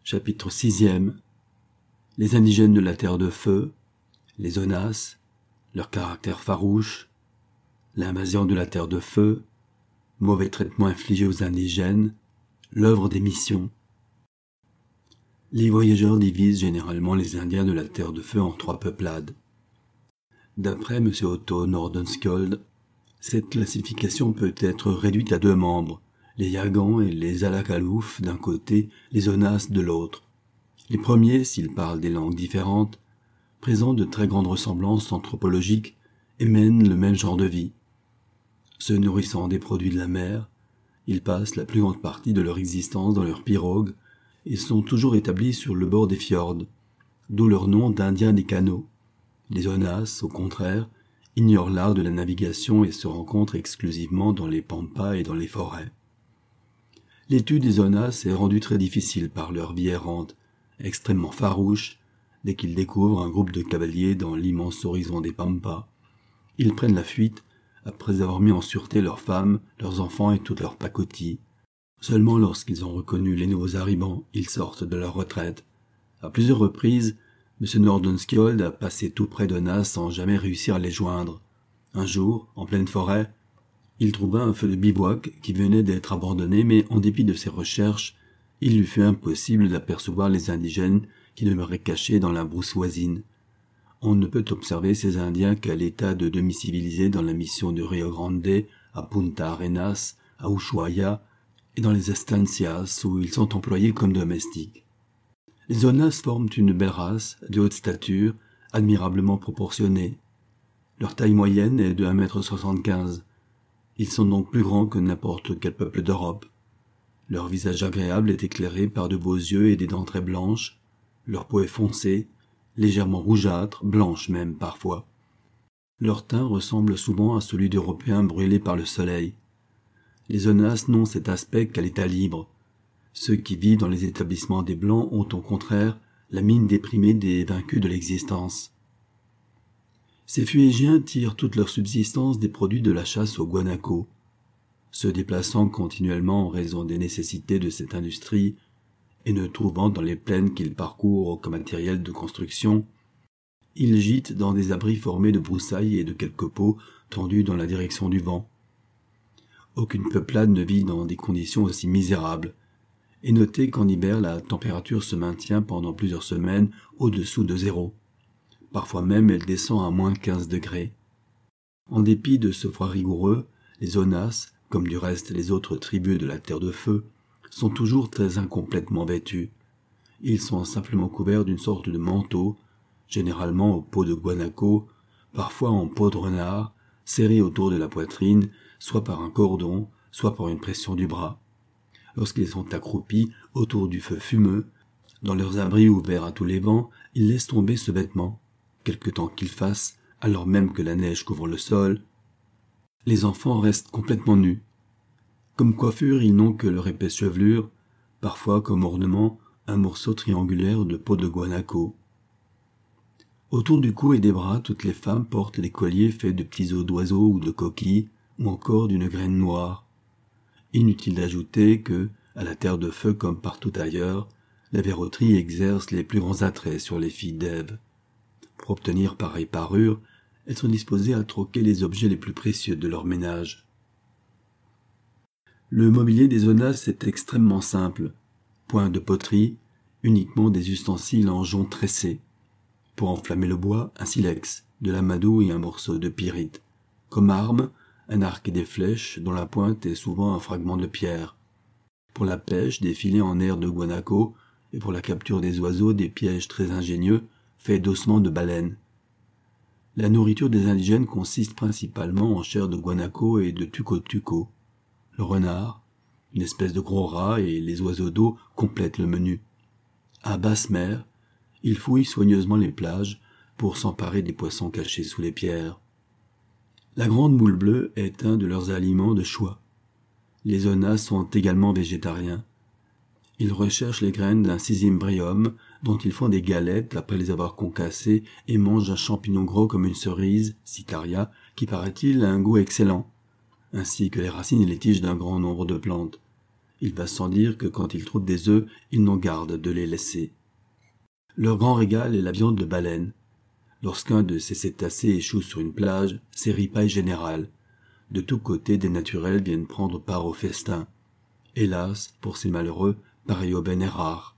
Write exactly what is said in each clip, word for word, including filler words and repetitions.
Chapitre sixième. Les indigènes de la Terre de Feu, les Onas, leur caractère farouche, l'invasion de la Terre de Feu, mauvais traitement infligé aux indigènes, l'œuvre des missions. Les voyageurs divisent généralement les Indiens de la Terre de Feu en trois peuplades. D'après M. Otto Nordenskjöld, cette classification peut être réduite à deux membres, les Yagans et les Alakalouf d'un côté, les Onas de l'autre. Les premiers, s'ils parlent des langues différentes, présentent de très grandes ressemblances anthropologiques et mènent le même genre de vie. Se nourrissant des produits de la mer, ils passent la plus grande partie de leur existence dans leurs pirogues et sont toujours établis sur le bord des fjords, d'où leur nom d'Indiens des canaux. Les Onas, au contraire, ignorent l'art de la navigation et se rencontrent exclusivement dans les pampas et dans les forêts. L'étude des Onas est rendue très difficile par leur vie errante, extrêmement farouche. Dès qu'ils découvrent un groupe de cavaliers dans l'immense horizon des pampas, ils prennent la fuite après avoir mis en sûreté leurs femmes, leurs enfants et toute leur pacotille. Seulement lorsqu'ils ont reconnu les nouveaux arrivants, ils sortent de leur retraite. À plusieurs reprises, M. Nordenskjöld a passé tout près d'Onas sans jamais réussir à les joindre. Un jour, en pleine forêt, il trouva un feu de bivouac qui venait d'être abandonné, mais en dépit de ses recherches, il lui fut impossible d'apercevoir les indigènes qui demeuraient cachés dans la brousse voisine. On ne peut observer ces Indiens qu'à l'état de demi-civilisés dans la mission de Rio Grande, à Punta Arenas, à Ushuaia et dans les estancias où ils sont employés comme domestiques. Les Onas forment une belle race, de haute stature, admirablement proportionnée. Leur taille moyenne est de un mètre soixante-quinze. Ils sont donc plus grands que n'importe quel peuple d'Europe. Leur visage agréable est éclairé par de beaux yeux et des dents très blanches. Leur peau est foncée, légèrement rougeâtre, blanche même parfois. Leur teint ressemble souvent à celui d'Européens brûlés par le soleil. Les Onas n'ont cet aspect qu'à l'état libre. Ceux qui vivent dans les établissements des Blancs ont au contraire la mine déprimée des vaincus de l'existence. Ces Fuégiens tirent toute leur subsistance des produits de la chasse au guanaco. Se déplaçant continuellement en raison des nécessités de cette industrie et ne trouvant dans les plaines qu'ils parcourent aucun matériel de construction, ils gîtent dans des abris formés de broussailles et de quelques pots tendus dans la direction du vent. Aucune peuplade ne vit dans des conditions aussi misérables. Et notez qu'en hiver, la température se maintient pendant plusieurs semaines au-dessous de zéro. Parfois même, elle descend à moins quinze degrés. En dépit de ce froid rigoureux, les Onas, comme du reste les autres tribus de la Terre de Feu, sont toujours très incomplètement vêtus. Ils sont simplement couverts d'une sorte de manteau, généralement en peau de guanaco, parfois en peau de renard, serré autour de la poitrine, soit par un cordon, soit par une pression du bras. Lorsqu'ils sont accroupis autour du feu fumeux, dans leurs abris ouverts à tous les vents, ils laissent tomber ce vêtement, quelque temps qu'il fasse, alors même que la neige couvre le sol. Les enfants restent complètement nus. Comme coiffure, ils n'ont que leur épaisse chevelure, parfois comme ornement, un morceau triangulaire de peau de guanaco. Autour du cou et des bras, toutes les femmes portent des colliers faits de petits os d'oiseaux ou de coquilles, ou encore d'une graine noire. Inutile d'ajouter que, à la Terre de Feu comme partout ailleurs, la verroterie exerce les plus grands attraits sur les filles d'Ève. Pour obtenir pareille parure, elles sont disposées à troquer les objets les plus précieux de leur ménage. Le mobilier des Onas est extrêmement simple. Point de poterie, uniquement des ustensiles en jonc tressé. Pour enflammer le bois, un silex, de l'amadou et un morceau de pyrite. Comme arme, un arc et des flèches dont la pointe est souvent un fragment de pierre. Pour la pêche, des filets en air de guanaco et pour la capture des oiseaux, des pièges très ingénieux faits d'ossements de baleine. La nourriture des indigènes consiste principalement en chair de guanaco et de tuco-tuco. Le renard, une espèce de gros rat et les oiseaux d'eau complètent le menu. À basse mer, ils fouillent soigneusement les plages pour s'emparer des poissons cachés sous les pierres. La grande moule bleue est un de leurs aliments de choix. Les Onas sont également végétariens. Ils recherchent les graines d'un Sysimbrium dont ils font des galettes après les avoir concassées et mangent un champignon gros comme une cerise, Citaria, qui paraît-il a un goût excellent, ainsi que les racines et les tiges d'un grand nombre de plantes. Il va sans dire que quand ils trouvent des œufs, ils n'ont garde de les laisser. Leur grand régal est la viande de baleine. Lorsqu'un de ces cétacés échoue sur une plage, c'est ripaille générale. De tous côtés, des naturels viennent prendre part au festin. Hélas, pour ces malheureux, pareille aubaine est rare.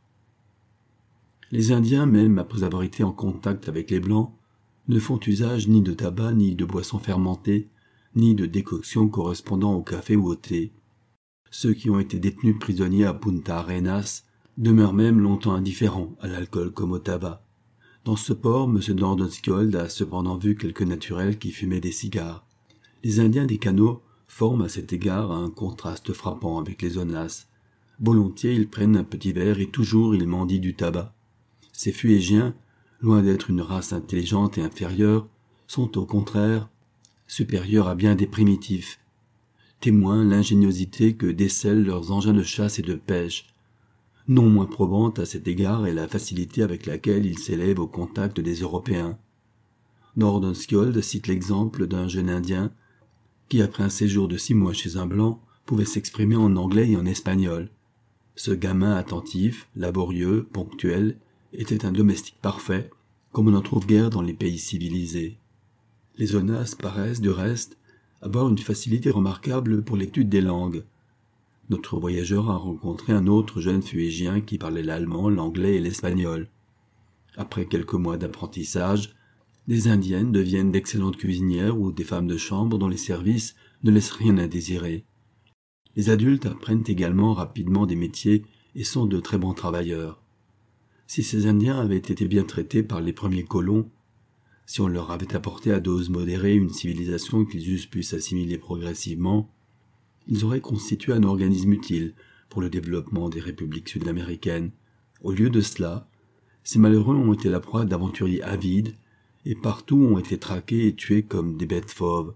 Les Indiens, même après avoir été en contact avec les Blancs, ne font usage ni de tabac, ni de boissons fermentées, ni de décoctions correspondant au café ou au thé. Ceux qui ont été détenus prisonniers à Punta Arenas demeurent même longtemps indifférents à l'alcool comme au tabac. Dans ce port, M. Nordenskjöld a cependant vu quelques naturels qui fumaient des cigares. Les Indiens des canaux forment à cet égard un contraste frappant avec les Onas. Volontiers ils prennent un petit verre et toujours ils mendient du tabac. Ces Fuégiens, loin d'être une race intelligente et inférieure, sont au contraire supérieurs à bien des primitifs. Témoin l'ingéniosité que décèlent leurs engins de chasse et de pêche. Non moins probante à cet égard est la facilité avec laquelle ils s'élèvent au contact des Européens. Nordenskjöld cite l'exemple d'un jeune Indien qui, après un séjour de six mois chez un Blanc, pouvait s'exprimer en anglais et en espagnol. Ce gamin attentif, laborieux, ponctuel, était un domestique parfait, comme on n'en trouve guère dans les pays civilisés. Les Onas paraissent, du reste, avoir une facilité remarquable pour l'étude des langues. Notre voyageur a rencontré un autre jeune Fuégien qui parlait l'allemand, l'anglais et l'espagnol. Après quelques mois d'apprentissage, des Indiennes deviennent d'excellentes cuisinières ou des femmes de chambre dont les services ne laissent rien à désirer. Les adultes apprennent également rapidement des métiers et sont de très bons travailleurs. Si ces Indiens avaient été bien traités par les premiers colons, si on leur avait apporté à dose modérée une civilisation qu'ils eussent pu s'assimiler progressivement, ils auraient constitué un organisme utile pour le développement des républiques sud-américaines. Au lieu de cela, ces malheureux ont été la proie d'aventuriers avides et partout ont été traqués et tués comme des bêtes fauves.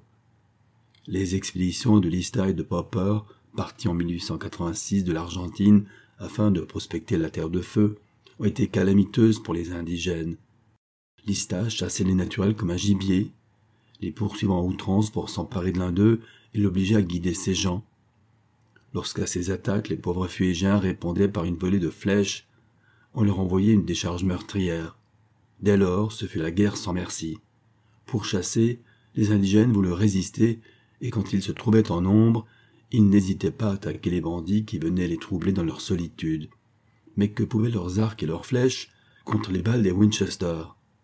Les expéditions de Lista et de Popper, partis en mille huit cent quatre-vingt-six de l'Argentine afin de prospecter la terre de feu, ont été calamiteuses pour les indigènes. Lista chassait les naturels comme un gibier, les poursuivant à outrance pour s'emparer de l'un d'eux et l'obliger à guider ses gens. Lorsqu'à ces attaques les pauvres Fuégiens répondaient par une volée de flèches, on leur envoyait une décharge meurtrière. Dès lors, ce fut la guerre sans merci. Pour chasser, les indigènes voulaient résister, et quand ils se trouvaient en nombre, ils n'hésitaient pas à attaquer les bandits qui venaient les troubler dans leur solitude. Mais que pouvaient leurs arcs et leurs flèches contre les balles des Winchester?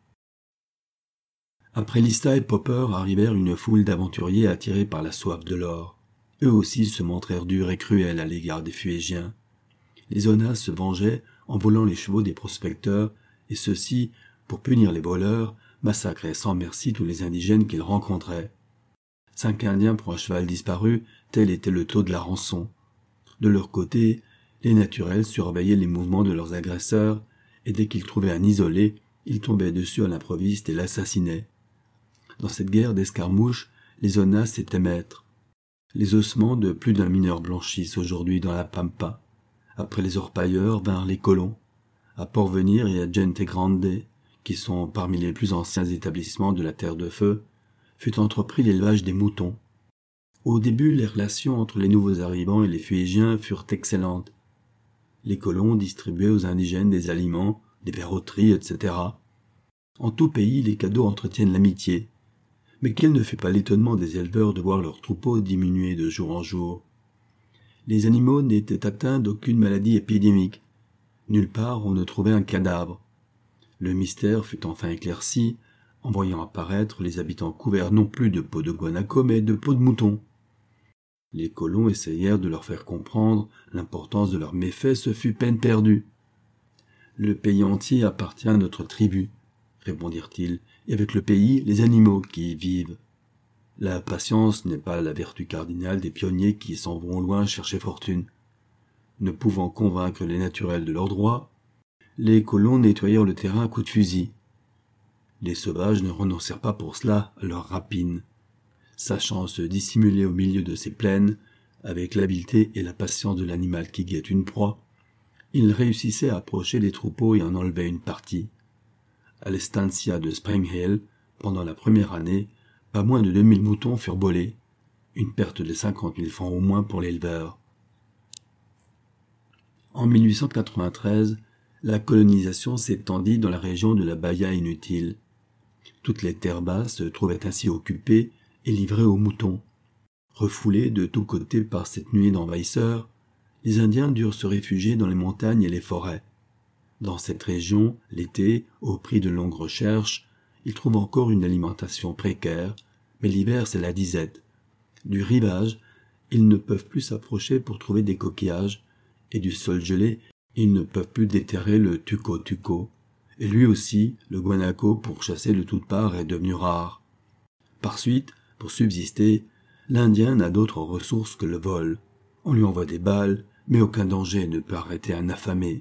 Après Lista et Popper arrivèrent une foule d'aventuriers attirés par la soif de l'or. Eux aussi se montrèrent durs et cruels à l'égard des Fuégiens. Les Onas se vengeaient en volant les chevaux des prospecteurs, et ceux-ci, pour punir les voleurs, massacraient sans merci tous les indigènes qu'ils rencontraient. Cinq Indiens pour un cheval disparu, tel était le taux de la rançon. De leur côté, les naturels surveillaient les mouvements de leurs agresseurs, et dès qu'ils trouvaient un isolé, ils tombaient dessus à l'improviste et l'assassinaient. Dans cette guerre d'escarmouches, les Onas étaient maîtres. Les ossements de plus d'un mineur blanchissent aujourd'hui dans la Pampa. Après les orpailleurs vinrent les colons. À Porvenir et à Gente Grande, qui sont parmi les plus anciens établissements de la Terre de Feu, fut entrepris l'élevage des moutons. Au début, les relations entre les nouveaux arrivants et les Fuégiens furent excellentes. Les colons distribuaient aux indigènes des aliments, des verroteries, et cetera. En tout pays, les cadeaux entretiennent l'amitié. Mais quel ne fut pas l'étonnement des éleveurs de voir leurs troupeaux diminuer de jour en jour. Les animaux n'étaient atteints d'aucune maladie épidémique. Nulle part on ne trouvait un cadavre. Le mystère fut enfin éclairci en voyant apparaître les habitants couverts non plus de peau de guanaco mais de peau de mouton. Les colons essayèrent de leur faire comprendre l'importance de leurs méfaits, ce fut peine perdue. Le pays entier appartient à notre tribu, répondirent-ils, et avec le pays, les animaux qui y vivent. La patience n'est pas la vertu cardinale des pionniers qui s'en vont loin chercher fortune. Ne pouvant convaincre les naturels de leurs droits, les colons nettoyèrent le terrain à coups de fusil. Les sauvages ne renoncèrent pas pour cela à leur rapine. Sachant se dissimuler au milieu de ces plaines, avec l'habileté et la patience de l'animal qui guette une proie, ils réussissaient à approcher les troupeaux et en enlever une partie. À l'estancia de Spring Hill, pendant la première année, pas moins de deux mille moutons furent volés, une perte de cinquante mille francs au moins pour l'éleveur. En mille huit cent quatre-vingt-treize, la colonisation s'étendit dans la région de la Bahia Inutile. Toutes les terres basses se trouvaient ainsi occupées et livrées aux moutons. Refoulés de tous côtés par cette nuée d'envahisseurs, les Indiens durent se réfugier dans les montagnes et les forêts. Dans cette région, l'été, au prix de longues recherches, ils trouvent encore une alimentation précaire, mais l'hiver c'est la disette. Du rivage, ils ne peuvent plus s'approcher pour trouver des coquillages, et du sol gelé, ils ne peuvent plus déterrer le tuco-tuco, et lui aussi, le guanaco pour chasser de toutes parts est devenu rare. Par suite, pour subsister, l'Indien n'a d'autres ressources que le vol. On lui envoie des balles, mais aucun danger ne peut arrêter un affamé.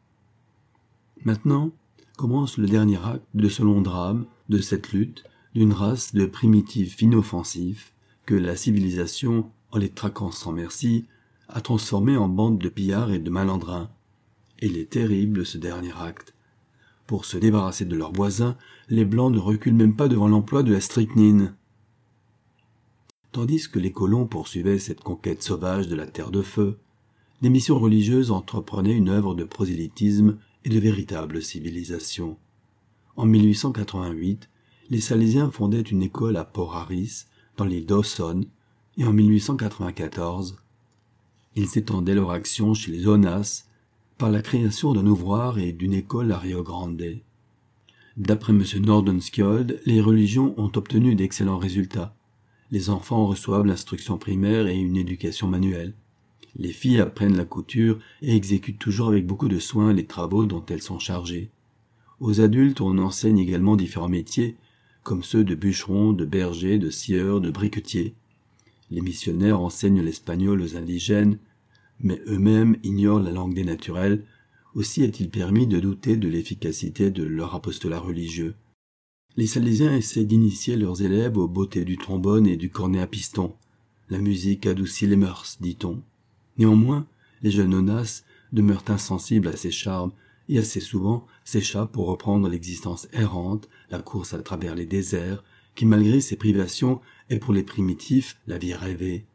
Maintenant, commence le dernier acte de ce long drame, de cette lutte, d'une race de primitifs inoffensifs, que la civilisation, en les traquant sans merci, a transformés en bandes de pillards et de malandrins. Et il est terrible ce dernier acte. Pour se débarrasser de leurs voisins, les Blancs ne reculent même pas devant l'emploi de la strychnine. Tandis que les colons poursuivaient cette conquête sauvage de la terre de feu, des missions religieuses entreprenaient une œuvre de prosélytisme et de véritable civilisation. En mille huit cent quatre-vingt-huit, les Salésiens fondaient une école à Port Harris, dans l'île Dawson, et en mille huit cent quatre-vingt-quatorze, ils étendaient leur action chez les Onas par la création d'un ouvroir et d'une école à Rio Grande. D'après M. Nordenskjöld, les religions ont obtenu d'excellents résultats. Les enfants reçoivent l'instruction primaire et une éducation manuelle. Les filles apprennent la couture et exécutent toujours avec beaucoup de soin les travaux dont elles sont chargées. Aux adultes, on enseigne également différents métiers, comme ceux de bûcheron, de berger, de scieur, de briquetier. Les missionnaires enseignent l'espagnol aux indigènes, mais eux-mêmes ignorent la langue des naturels. Aussi est-il permis de douter de l'efficacité de leur apostolat religieux. Les Salésiens essaient d'initier leurs élèves aux beautés du trombone et du cornet à piston. La musique adoucit les mœurs, dit-on. Néanmoins, les jeunes Onas demeurent insensibles à ces charmes et assez souvent s'échappent pour reprendre l'existence errante, la course à travers les déserts, qui malgré ses privations est pour les primitifs la vie rêvée.